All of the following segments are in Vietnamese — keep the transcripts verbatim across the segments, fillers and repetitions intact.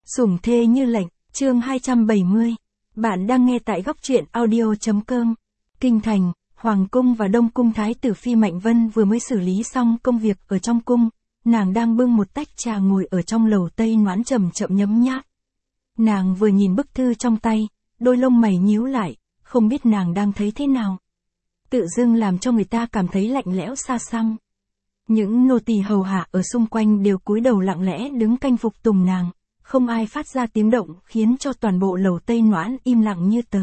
Sủng thê như lệnh, chương hai trăm bảy mươi. Bạn đang nghe tại góc truyện audio chấm com. Kinh thành, Hoàng cung và Đông cung Thái tử Phi Mạnh Vân vừa mới xử lý xong công việc ở trong cung, nàng đang bưng một tách trà ngồi ở trong lầu tây noãn chậm chậm nhấm nháp. Nàng vừa nhìn bức thư trong tay, đôi lông mày nhíu lại, không biết nàng đang thấy thế nào. Tự dưng làm cho người ta cảm thấy lạnh lẽo xa xăm. Những nô tỳ hầu hạ ở xung quanh đều cúi đầu lặng lẽ đứng canh phục tùng nàng, không ai phát ra tiếng động khiến cho toàn bộ lầu tây noãn im lặng như tờ.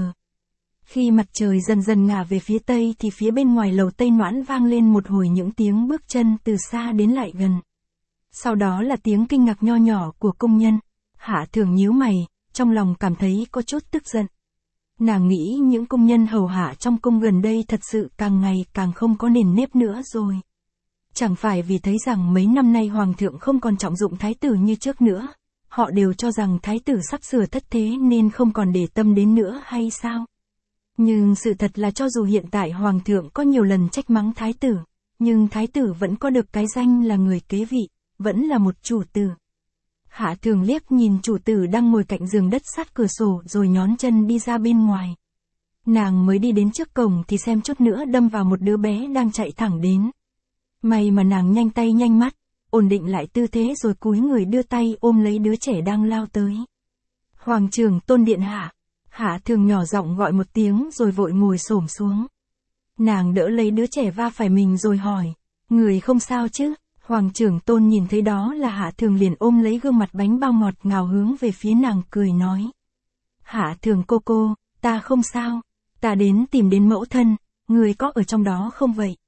Khi mặt trời dần dần ngả về phía tây thì phía bên ngoài lầu tây noãn vang lên một hồi những tiếng bước chân từ xa đến lại gần. Sau đó là tiếng kinh ngạc nho nhỏ của cung nhân. Hạ Thường nhíu mày, trong lòng cảm thấy có chút tức giận. Nàng nghĩ những cung nhân hầu hạ trong cung gần đây thật sự càng ngày càng không có nền nếp nữa rồi. Chẳng phải vì thấy rằng mấy năm nay hoàng thượng không còn trọng dụng thái tử như trước nữa, họ đều cho rằng thái tử sắp sửa thất thế nên không còn để tâm đến nữa hay sao? Nhưng sự thật là cho dù hiện tại hoàng thượng có nhiều lần trách mắng thái tử, nhưng thái tử vẫn có được cái danh là người kế vị, vẫn là một chủ tử. Hạ Thường liếc nhìn chủ tử đang ngồi cạnh giường đất sát cửa sổ rồi nhón chân đi ra bên ngoài. Nàng mới đi đến trước cổng thì xem chút nữa đâm vào một đứa bé đang chạy thẳng đến. May mà nàng nhanh tay nhanh mắt, ổn định lại tư thế rồi cúi người đưa tay ôm lấy đứa trẻ đang lao tới. Hoàng trưởng tôn điện hạ. Hạ Thường nhỏ giọng gọi một tiếng rồi vội ngồi xổm xuống. Nàng đỡ lấy đứa trẻ va phải mình rồi hỏi, người không sao chứ? Hoàng trưởng tôn nhìn thấy đó là Hạ Thường liền ôm lấy gương mặt bánh bao ngọt ngào hướng về phía nàng cười nói. Hạ Thường cô cô, ta không sao, ta đến tìm đến mẫu thân, người có ở trong đó không vậy?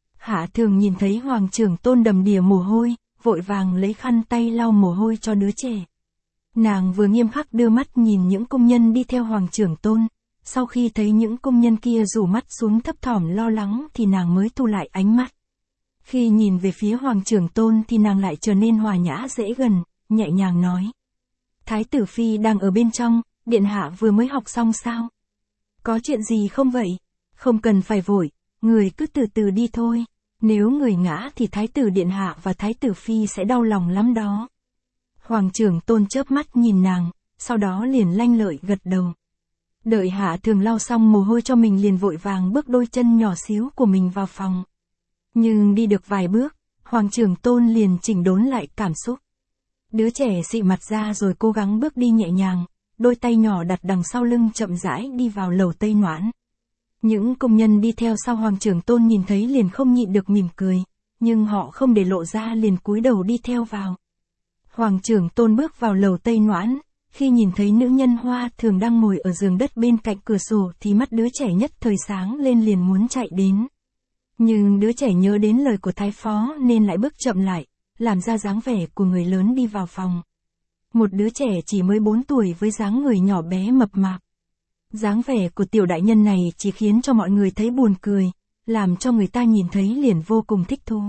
Hạ Thường nhìn thấy Hoàng trưởng tôn đầm đìa mồ hôi, vội vàng lấy khăn tay lau mồ hôi cho đứa trẻ. Nàng vừa nghiêm khắc đưa mắt nhìn những công nhân đi theo Hoàng trưởng tôn, sau khi thấy những công nhân kia rủ mắt xuống thấp thỏm lo lắng thì nàng mới thu lại ánh mắt. Khi nhìn về phía Hoàng trưởng tôn thì nàng lại trở nên hòa nhã dễ gần, nhẹ nhàng nói. Thái tử Phi đang ở bên trong, điện hạ vừa mới học xong sao? Có chuyện gì không vậy? Không cần phải vội, người cứ từ từ đi thôi. Nếu người ngã thì thái tử điện hạ và thái tử Phi sẽ đau lòng lắm đó. Hoàng trưởng tôn chớp mắt nhìn nàng, sau đó liền lanh lợi gật đầu. Đợi Hạ Thường lau xong mồ hôi cho mình liền vội vàng bước đôi chân nhỏ xíu của mình vào phòng. Nhưng đi được vài bước, Hoàng trưởng tôn liền chỉnh đốn lại cảm xúc. Đứa trẻ xị mặt ra rồi cố gắng bước đi nhẹ nhàng, đôi tay nhỏ đặt đằng sau lưng chậm rãi đi vào lầu tây noãn. Những công nhân đi theo sau Hoàng trưởng tôn nhìn thấy liền không nhịn được mỉm cười, nhưng họ không để lộ ra liền cúi đầu đi theo vào. Hoàng trưởng tôn bước vào lầu tây noãn, khi nhìn thấy nữ nhân Hoa Thường đang ngồi ở giường đất bên cạnh cửa sổ thì mắt đứa trẻ nhất thời sáng lên liền muốn chạy đến. Nhưng đứa trẻ nhớ đến lời của thái phó nên lại bước chậm lại, làm ra dáng vẻ của người lớn đi vào phòng. Một đứa trẻ chỉ mới bốn tuổi với dáng người nhỏ bé mập mạp. Dáng vẻ của tiểu đại nhân này chỉ khiến cho mọi người thấy buồn cười, làm cho người ta nhìn thấy liền vô cùng thích thú.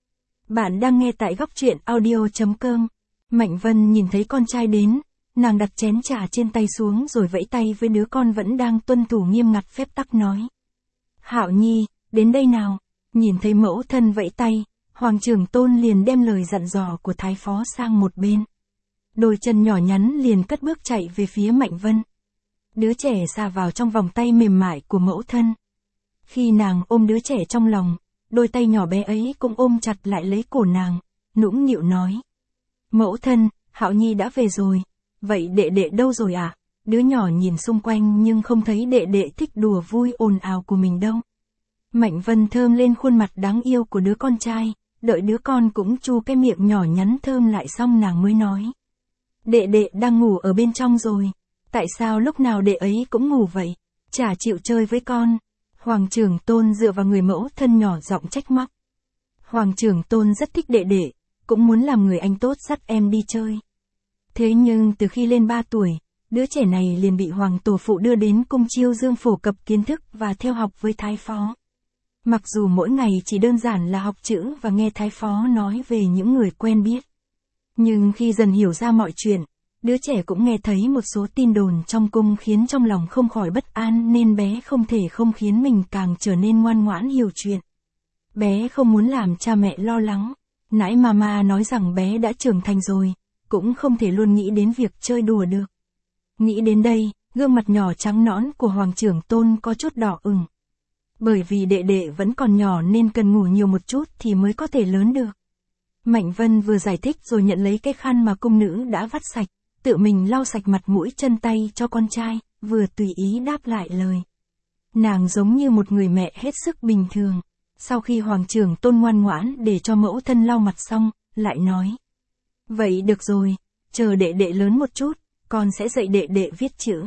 Bạn đang nghe tại góc truyện audio chấm com. Mạnh Vân nhìn thấy con trai đến, nàng đặt chén trà trên tay xuống rồi vẫy tay với đứa con vẫn đang tuân thủ nghiêm ngặt phép tắc nói. Hạo Nhi, đến đây nào. Nhìn thấy mẫu thân vẫy tay, Hoàng trưởng tôn liền đem lời dặn dò của thái phó sang một bên. Đôi chân nhỏ nhắn liền cất bước chạy về phía Mạnh Vân. Đứa trẻ sa vào trong vòng tay mềm mại của mẫu thân. Khi nàng ôm đứa trẻ trong lòng, đôi tay nhỏ bé ấy cũng ôm chặt lại lấy cổ nàng, nũng nịu nói. Mẫu thân, Hạo Nhi đã về rồi, vậy đệ đệ đâu rồi ạ? À? Đứa nhỏ nhìn xung quanh nhưng không thấy đệ đệ thích đùa vui ồn ào của mình đâu. Mạnh Vân thơm lên khuôn mặt đáng yêu của đứa con trai, đợi đứa con cũng chu cái miệng nhỏ nhắn thơm lại xong nàng mới nói. Đệ đệ đang ngủ ở bên trong rồi, tại sao lúc nào đệ ấy cũng ngủ vậy, chả chịu chơi với con. Hoàng trưởng tôn dựa vào người mẫu thân nhỏ giọng trách móc. Hoàng trưởng tôn rất thích đệ đệ, cũng muốn làm người anh tốt dắt em đi chơi. Thế nhưng từ khi lên ba tuổi, đứa trẻ này liền bị hoàng tổ phụ đưa đến cung Chiêu Dương phổ cập kiến thức và theo học với thái phó. Mặc dù mỗi ngày chỉ đơn giản là học chữ và nghe thái phó nói về những người quen biết. Nhưng khi dần hiểu ra mọi chuyện, đứa trẻ cũng nghe thấy một số tin đồn trong cung khiến trong lòng không khỏi bất an nên bé không thể không khiến mình càng trở nên ngoan ngoãn hiểu chuyện. Bé không muốn làm cha mẹ lo lắng. Nãy mama nói rằng bé đã trưởng thành rồi, cũng không thể luôn nghĩ đến việc chơi đùa được. Nghĩ đến đây, gương mặt nhỏ trắng nõn của Hoàng Trưởng Tôn có chút đỏ ửng. Bởi vì đệ đệ vẫn còn nhỏ nên cần ngủ nhiều một chút thì mới có thể lớn được. Mạnh Vân vừa giải thích rồi nhận lấy cái khăn mà cung nữ đã vắt sạch, tự mình lau sạch mặt mũi chân tay cho con trai, vừa tùy ý đáp lại lời. Nàng giống như một người mẹ hết sức bình thường. Sau khi Hoàng Trưởng Tôn ngoan ngoãn để cho mẫu thân lau mặt xong, lại nói. Vậy được rồi, chờ đệ đệ lớn một chút, con sẽ dạy đệ đệ viết chữ.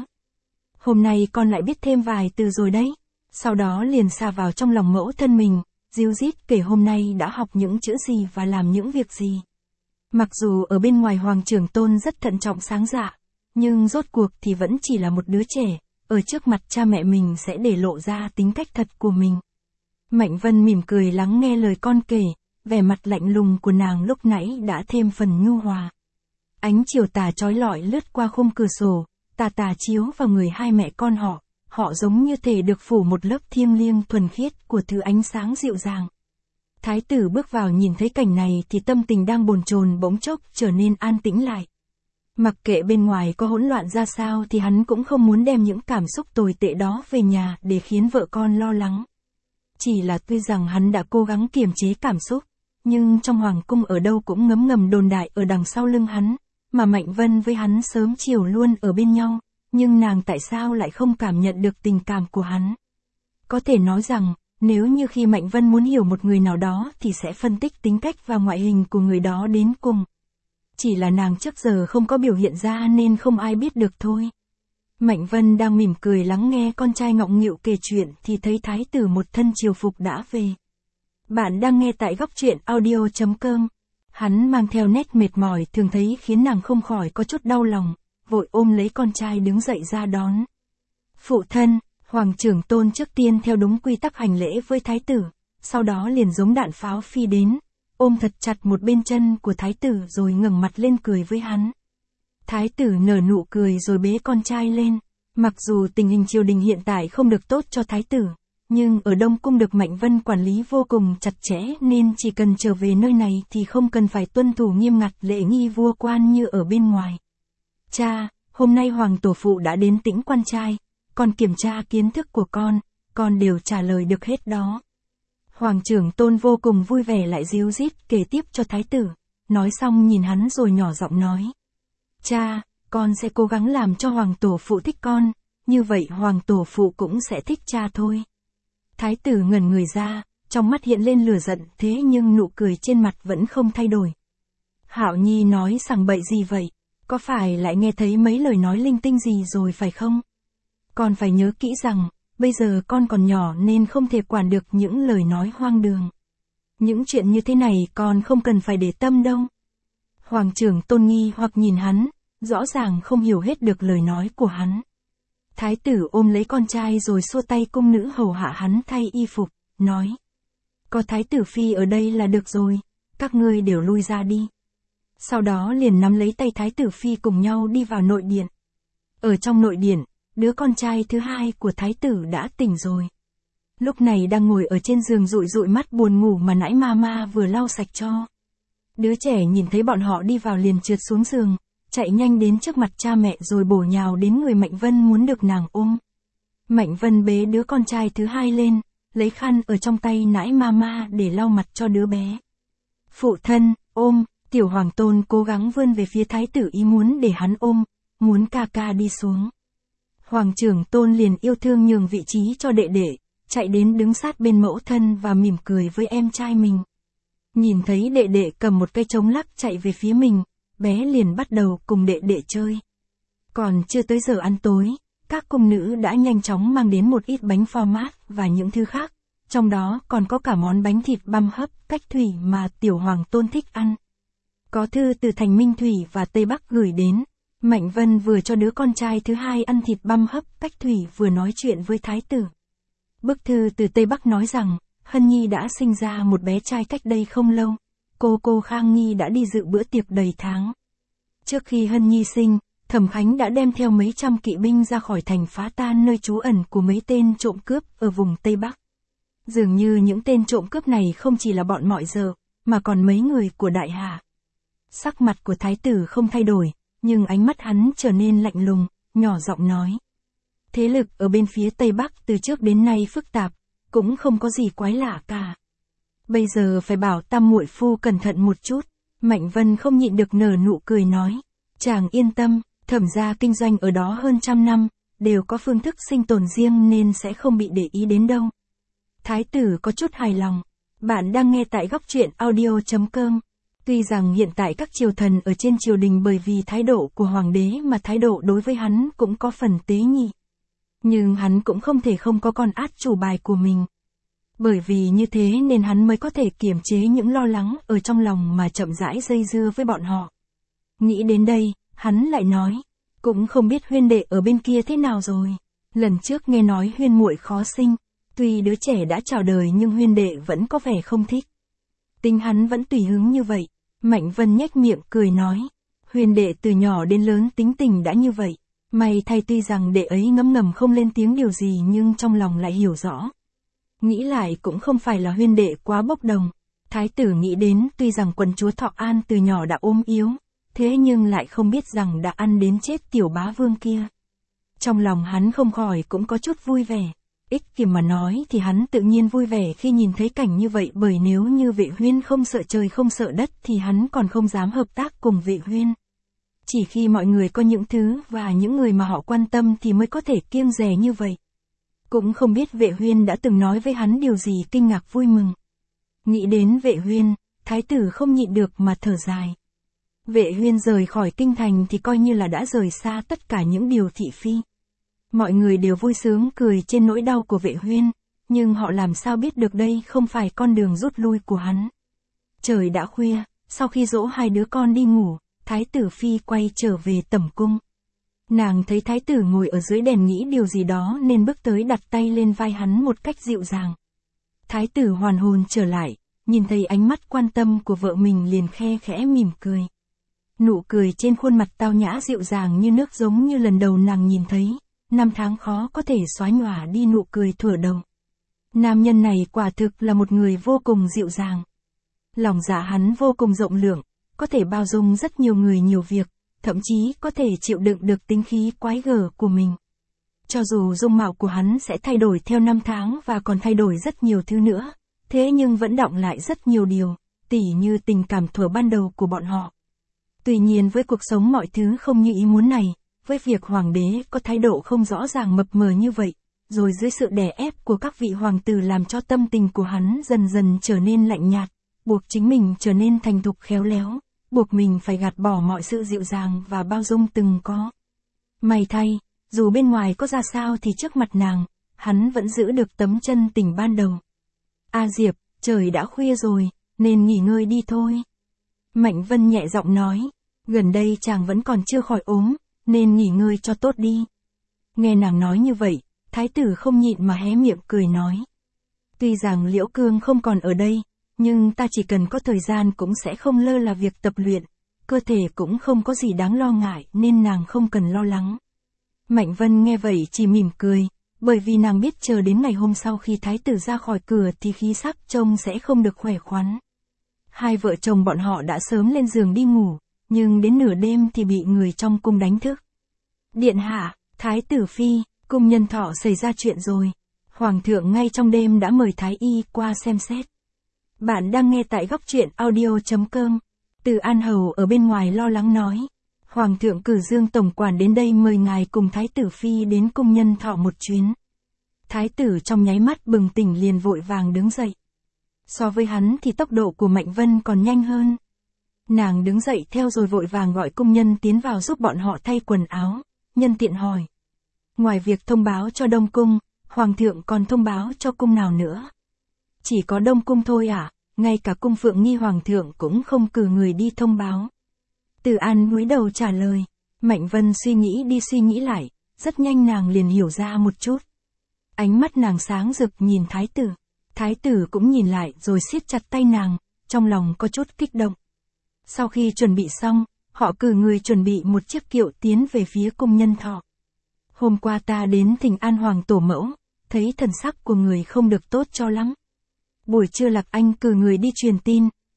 Hôm nay con lại biết thêm vài từ rồi đấy. Sau đó liền sa vào trong lòng mẫu thân mình, ríu rít kể hôm nay đã học những chữ gì và làm những việc gì. Mặc dù ở bên ngoài Hoàng Trưởng Tôn rất thận trọng sáng dạ, nhưng rốt cuộc thì vẫn chỉ là một đứa trẻ, ở trước mặt cha mẹ mình sẽ để lộ ra tính cách thật của mình. Mạnh Vân mỉm cười lắng nghe lời con kể, vẻ mặt lạnh lùng của nàng lúc nãy đã thêm phần nhu hòa. Ánh chiều tà chói lọi lướt qua khung cửa sổ, tà tà chiếu vào người hai mẹ con họ, họ giống như thể được phủ một lớp thiêng liêng thuần khiết của thứ ánh sáng dịu dàng. Thái tử bước vào nhìn thấy cảnh này thì tâm tình đang bồn chồn bỗng chốc trở nên an tĩnh lại. Mặc kệ bên ngoài có hỗn loạn ra sao thì hắn cũng không muốn đem những cảm xúc tồi tệ đó về nhà để khiến vợ con lo lắng. Chỉ là tuy rằng hắn đã cố gắng kiềm chế cảm xúc, nhưng trong hoàng cung ở đâu cũng ngấm ngầm đồn đại ở đằng sau lưng hắn, mà Mạnh Vân với hắn sớm chiều luôn ở bên nhau, nhưng nàng tại sao lại không cảm nhận được tình cảm của hắn. Có thể nói rằng, nếu như khi Mạnh Vân muốn hiểu một người nào đó thì sẽ phân tích tính cách và ngoại hình của người đó đến cùng. Chỉ là nàng trước giờ không có biểu hiện ra nên không ai biết được thôi. Mạnh Vân đang mỉm cười lắng nghe con trai ngọng nghịu kể chuyện thì thấy thái tử một thân triều phục đã về. Bạn đang nghe tại góc truyện audio chấm com. Hắn mang theo nét mệt mỏi thường thấy khiến nàng không khỏi có chút đau lòng, vội ôm lấy con trai đứng dậy ra đón. Phụ thân, Hoàng Trưởng Tôn trước tiên theo đúng quy tắc hành lễ với thái tử, sau đó liền giống đạn pháo phi đến, ôm thật chặt một bên chân của thái tử rồi ngẩng mặt lên cười với hắn. Thái tử nở nụ cười rồi bế con trai lên. Mặc dù tình hình triều đình hiện tại không được tốt cho thái tử, nhưng ở Đông Cung được Mạnh Vân quản lý vô cùng chặt chẽ nên chỉ cần trở về nơi này thì không cần phải tuân thủ nghiêm ngặt lễ nghi vua quan như ở bên ngoài. Cha, hôm nay Hoàng Tổ Phụ đã đến tĩnh quan trai, con kiểm tra kiến thức của con, con đều trả lời được hết đó. Hoàng Trưởng Tôn vô cùng vui vẻ lại ríu rít kể tiếp cho thái tử, nói xong nhìn hắn rồi nhỏ giọng nói. Cha, con sẽ cố gắng làm cho Hoàng Tổ Phụ thích con, như vậy Hoàng Tổ Phụ cũng sẽ thích cha thôi. Thái tử ngẩn người ra, trong mắt hiện lên lửa giận thế nhưng nụ cười trên mặt vẫn không thay đổi. Hạo Nhi nói sằng bậy gì vậy? Có phải lại nghe thấy mấy lời nói linh tinh gì rồi phải không? Con phải nhớ kỹ rằng, bây giờ con còn nhỏ nên không thể quản được những lời nói hoang đường. Những chuyện như thế này con không cần phải để tâm đâu. Hoàng Trưởng Tôn nghi hoặc nhìn hắn, rõ ràng không hiểu hết được lời nói của hắn. Thái tử ôm lấy con trai rồi xua tay cung nữ hầu hạ hắn thay y phục, nói. Có thái tử phi ở đây là được rồi, các ngươi đều lui ra đi. Sau đó liền nắm lấy tay thái tử phi cùng nhau đi vào nội điện. Ở trong nội điện, đứa con trai thứ hai của thái tử đã tỉnh rồi. Lúc này đang ngồi ở trên giường dụi dụi mắt buồn ngủ mà nãy mama vừa lau sạch cho. Đứa trẻ nhìn thấy bọn họ đi vào liền trượt xuống giường, chạy nhanh đến trước mặt cha mẹ rồi bổ nhào đến người Mạnh Vân muốn được nàng ôm. Mạnh Vân bế đứa con trai thứ hai lên, lấy khăn ở trong tay nãi mama để lau mặt cho đứa bé. Phụ thân, ôm, tiểu hoàng tôn cố gắng vươn về phía thái tử ý muốn để hắn ôm, muốn ca ca đi xuống. Hoàng Trưởng Tôn liền yêu thương nhường vị trí cho đệ đệ, chạy đến đứng sát bên mẫu thân và mỉm cười với em trai mình. Nhìn thấy đệ đệ cầm một cây trống lắc chạy về phía mình, bé liền bắt đầu cùng đệ đệ chơi. Còn chưa tới giờ ăn tối, các cung nữ đã nhanh chóng mang đến một ít bánh pho mát và những thứ khác, trong đó còn có cả món bánh thịt băm hấp cách thủy mà tiểu hoàng tôn thích ăn. Có thư từ thành Minh Thủy và Tây Bắc gửi đến, Mạnh Vân vừa cho đứa con trai thứ hai ăn thịt băm hấp cách thủy vừa nói chuyện với thái tử. Bức thư từ Tây Bắc nói rằng, Hân Nhi đã sinh ra một bé trai cách đây không lâu, cô cô Khang Nhi đã đi dự bữa tiệc đầy tháng. Trước khi Hân Nhi sinh, Thẩm Khánh đã đem theo mấy trăm kỵ binh ra khỏi thành phá tan nơi trú ẩn của mấy tên trộm cướp ở vùng Tây Bắc. Dường như những tên trộm cướp này không chỉ là bọn mọi giờ, mà còn mấy người của Đại Hà. Sắc mặt của thái tử không thay đổi, nhưng ánh mắt hắn trở nên lạnh lùng, nhỏ giọng nói. Thế lực ở bên phía Tây Bắc từ trước đến nay phức tạp, cũng không có gì quái lạ cả. Bây giờ phải bảo Tam muội phu cẩn thận một chút. Mạnh Vân không nhịn được nở nụ cười nói. Chàng yên tâm, Thẩm gia kinh doanh ở đó hơn trăm năm, đều có phương thức sinh tồn riêng nên sẽ không bị để ý đến đâu. Thái tử có chút hài lòng. Bạn đang nghe tại góc truyện audio chấm com. Tuy rằng hiện tại các triều thần ở trên triều đình bởi vì thái độ của hoàng đế mà thái độ đối với hắn cũng có phần tế nhị. Nhưng hắn cũng không thể không có con át chủ bài của mình. Bởi vì như thế nên hắn mới có thể kiềm chế những lo lắng ở trong lòng mà chậm rãi dây dưa với bọn họ. Nghĩ đến đây, hắn lại nói, cũng không biết Huyên đệ ở bên kia thế nào rồi. Lần trước nghe nói Huyên muội khó sinh, tuy đứa trẻ đã chào đời nhưng Huyên đệ vẫn có vẻ không thích. Tính hắn vẫn tùy hứng như vậy. Mạnh Vân nhếch miệng cười nói, Huyên đệ từ nhỏ đến lớn tính tình đã như vậy. May thay tuy rằng đệ ấy ngấm ngầm không lên tiếng điều gì nhưng trong lòng lại hiểu rõ. Nghĩ lại cũng không phải là Huyên đệ quá bốc đồng. Thái tử nghĩ đến tuy rằng quận chúa Thọ An từ nhỏ đã ốm yếu, thế nhưng lại không biết rằng đã ăn đến chết tiểu bá vương kia. Trong lòng hắn không khỏi cũng có chút vui vẻ. Ích kỷ mà nói thì hắn tự nhiên vui vẻ khi nhìn thấy cảnh như vậy, bởi nếu như Vệ Huyên không sợ trời không sợ đất thì hắn còn không dám hợp tác cùng Vệ Huyên. Chỉ khi mọi người có những thứ và những người mà họ quan tâm thì mới có thể kiêng dè như vậy. Cũng không biết Vệ Huyên đã từng nói với hắn điều gì kinh ngạc vui mừng. Nghĩ đến Vệ Huyên, thái tử không nhịn được mà thở dài. Vệ Huyên rời khỏi kinh thành thì coi như là đã rời xa tất cả những điều thị phi. Mọi người đều vui sướng cười trên nỗi đau của Vệ Huyên, nhưng họ làm sao biết được đây không phải con đường rút lui của hắn. Trời đã khuya, sau khi dỗ hai đứa con đi ngủ, thái tử phi quay trở về tẩm cung. Nàng thấy thái tử ngồi ở dưới đèn nghĩ điều gì đó nên bước tới đặt tay lên vai hắn một cách dịu dàng. Thái tử hoàn hồn trở lại, nhìn thấy ánh mắt quan tâm của vợ mình liền khe khẽ mỉm cười. Nụ cười trên khuôn mặt tao nhã dịu dàng như nước giống như lần đầu nàng nhìn thấy. Năm tháng khó có thể xóa nhòa đi nụ cười thuở đầu. Nam nhân này quả thực là một người vô cùng dịu dàng. Lòng dạ hắn vô cùng rộng lượng, có thể bao dung rất nhiều người nhiều việc, thậm chí có thể chịu đựng được tính khí quái gở của mình. Cho dù dung mạo của hắn sẽ thay đổi theo năm tháng và còn thay đổi rất nhiều thứ nữa, thế nhưng vẫn đọng lại rất nhiều điều, tỉ như tình cảm thuở ban đầu của bọn họ. Tuy nhiên với cuộc sống mọi thứ không như ý muốn này, với việc hoàng đế có thái độ không rõ ràng mập mờ như vậy, rồi dưới sự đè ép của các vị hoàng tử làm cho tâm tình của hắn dần dần trở nên lạnh nhạt, buộc chính mình trở nên thành thục khéo léo, buộc mình phải gạt bỏ mọi sự dịu dàng và bao dung từng có. May thay, dù bên ngoài có ra sao thì trước mặt nàng, hắn vẫn giữ được tấm chân tình ban đầu. A Diệp, trời đã khuya rồi, nên nghỉ ngơi đi thôi. Mạnh Vân nhẹ giọng nói, gần đây chàng vẫn còn chưa khỏi ốm, nên nghỉ ngơi cho tốt đi. Nghe nàng nói như vậy, thái tử không nhịn mà hé miệng cười nói. Tuy rằng Liễu Cương không còn ở đây, nhưng ta chỉ cần có thời gian cũng sẽ không lơ là việc tập luyện, cơ thể cũng không có gì đáng lo ngại nên nàng không cần lo lắng. Mạnh Vân nghe vậy chỉ mỉm cười, bởi vì nàng biết chờ đến ngày hôm sau khi thái tử ra khỏi cửa thì khí sắc trông sẽ không được khỏe khoắn. Hai vợ chồng bọn họ đã sớm lên giường đi ngủ, nhưng đến nửa đêm thì bị người trong cung đánh thức. Điện hạ, thái tử phi, cung nhân Thọ xảy ra chuyện rồi. Hoàng thượng ngay trong đêm đã mời thái y qua xem xét. Bạn đang nghe tại góc truyện audio chấm com. Từ An Hầu ở bên ngoài lo lắng nói. Hoàng thượng cử Dương tổng quản đến đây mời ngài cùng thái tử phi đến cung nhân Thọ một chuyến. Thái tử trong nháy mắt bừng tỉnh liền vội vàng đứng dậy. So với hắn thì tốc độ của Mạnh Vân còn nhanh hơn. Nàng đứng dậy theo rồi vội vàng gọi cung nhân tiến vào giúp bọn họ thay quần áo, nhân tiện hỏi. Ngoài việc thông báo cho Đông Cung, Hoàng thượng còn thông báo cho cung nào nữa? Chỉ có Đông Cung thôi à, ngay cả cung Phượng Nghi Hoàng thượng cũng không cử người đi thông báo. Từ An cúi đầu trả lời, Mạnh Vân suy nghĩ đi suy nghĩ lại, rất nhanh nàng liền hiểu ra một chút. Ánh mắt nàng sáng rực nhìn thái tử, thái tử cũng nhìn lại rồi siết chặt tay nàng, trong lòng có chút kích động. Sau khi chuẩn bị xong, họ cử người chuẩn bị một chiếc kiệu tiến về phía cung nhân Thọ. Hôm qua ta đến thỉnh an hoàng tổ mẫu, thấy thần sắc của người không được tốt cho lắm. Buổi trưa Lạc Anh cử người đi truyền tin,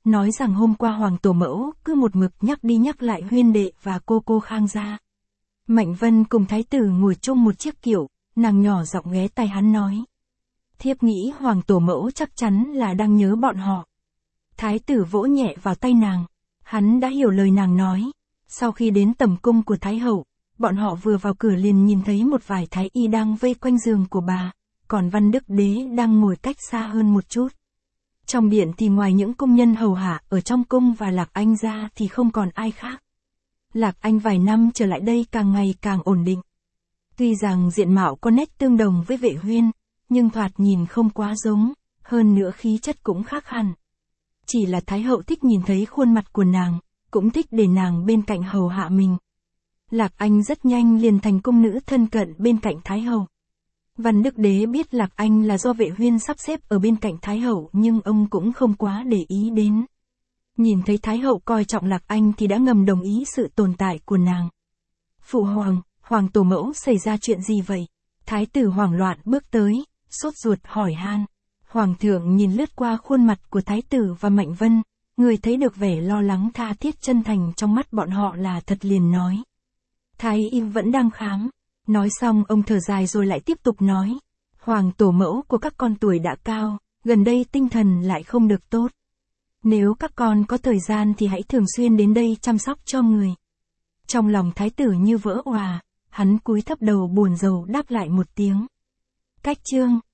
nói rằng hôm qua Hoàng Tổ Mẫu cứ một mực nhắc đi nhắc lại Huyên Đệ và cô cô Khang gia. Mạnh Vân cùng Thái tử ngồi chung một chiếc kiệu, nàng nhỏ giọng ghé tai hắn nói. Thiếp nghĩ Hoàng Tổ Mẫu chắc chắn là đang nhớ bọn họ. Thái tử vỗ nhẹ vào tay nàng, hắn đã hiểu lời nàng nói. Sau khi đến tầm cung của Thái hậu, bọn họ vừa vào cửa liền nhìn thấy một vài thái y đang vây quanh giường của bà, còn Văn Đức Đế đang ngồi cách xa hơn một chút. Trong điện thì ngoài những công nhân hầu hạ ở trong cung và Lạc Anh ra thì không còn ai khác. Lạc Anh vài năm trở lại đây càng ngày càng ổn định. Tuy rằng diện mạo có nét tương đồng với Vệ Huyên, nhưng thoạt nhìn không quá giống, hơn nữa khí chất cũng khác hẳn. Chỉ là Thái hậu thích nhìn thấy khuôn mặt của nàng, cũng thích để nàng bên cạnh hầu hạ mình. Lạc Anh rất nhanh liền thành cung nữ thân cận bên cạnh Thái hậu. Văn Đức Đế biết Lạc Anh là do Vệ Huyên sắp xếp ở bên cạnh Thái hậu nhưng ông cũng không quá để ý đến. Nhìn thấy Thái hậu coi trọng Lạc Anh thì đã ngầm đồng ý sự tồn tại của nàng. Phụ hoàng, Hoàng Tổ Mẫu xảy ra chuyện gì vậy? Thái tử hoảng loạn bước tới, sốt ruột hỏi han. Hoàng thượng nhìn lướt qua khuôn mặt của Thái tử và Mạnh Vân, người thấy được vẻ lo lắng tha thiết chân thành trong mắt bọn họ là thật liền nói. Thái y vẫn đang khám. Nói xong ông thở dài rồi lại tiếp tục nói. Hoàng Tổ Mẫu của các con tuổi đã cao, gần đây tinh thần lại không được tốt. Nếu các con có thời gian thì hãy thường xuyên đến đây chăm sóc cho người. Trong lòng Thái tử như vỡ òa, hắn cúi thấp đầu buồn rầu đáp lại một tiếng. Cách chương